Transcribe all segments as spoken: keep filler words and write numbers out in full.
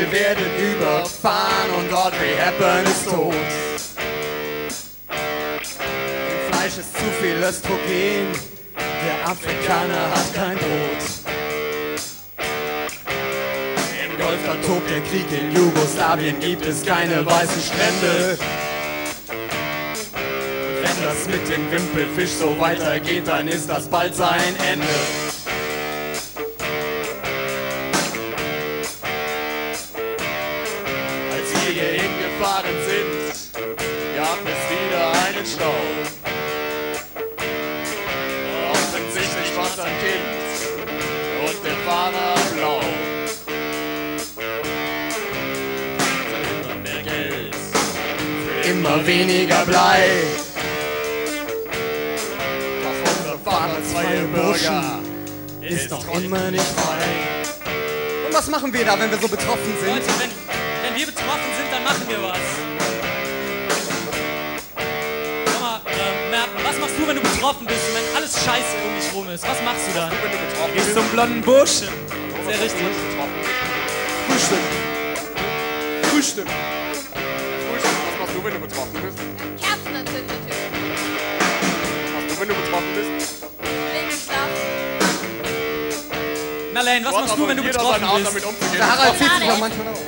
wir werden überfahren und Audrey Hepburn ist tot. Im Fleisch ist zu viel Östrogen, der Afrikaner hat kein Brot. Im Golf da tobt der Krieg, in Jugoslawien gibt es keine weißen Strände. Und wenn das mit dem Wimpelfisch so weitergeht, dann ist das bald sein Ende. Hierhin gefahren sind, gab es wieder einen Stau. Offensichtlich war es ein Kind und der Fahrer blau. Immer mehr Geld, für immer weniger Blei. Doch unser Fahrer, zwei Bürger, ist noch immer nicht frei. Und was machen wir da, wenn wir so betroffen sind? Leute, wenn Wenn wir betroffen sind, dann machen wir was. Sag mal, äh, Merten, was machst du, wenn du betroffen bist und wenn alles scheiße um dich rum ist? Was machst du dann? Wenn du betroffen Gehst bist. zum blonden Burschen. Sehr richtig. Frühstück. Frühstück. Frühstück. Was machst du, wenn du betroffen bist? Kerzen entzündet. Was machst du, wenn du betroffen bist? Leg mich schlafen. Marlene, was So hat machst also du, wenn du jeder betroffen seine Art, bist? damit umzugehen. Der Harald zieht sich Schokolade auch manchmal auf.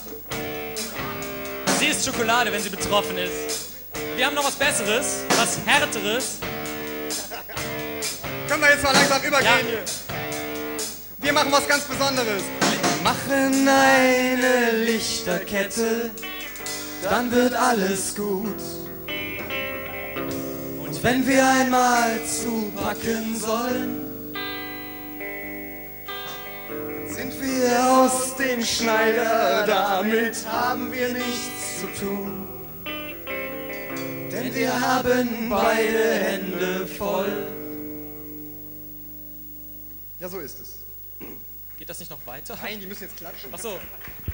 Sie isst Schokolade, wenn sie betroffen ist. Wir haben noch was Besseres, was Härteres. Können wir jetzt mal langsam übergehen Ja. hier? Wir machen was ganz Besonderes. Wir machen eine Lichterkette, dann wird alles gut. Und wenn wir einmal zupacken sollen, sind wir aus dem Schneider, damit haben wir nichts zu tun. Denn wir haben beide Hände voll. Ja, so ist es. Geht das nicht noch weiter? Nein, die müssen jetzt klatschen. Ach so.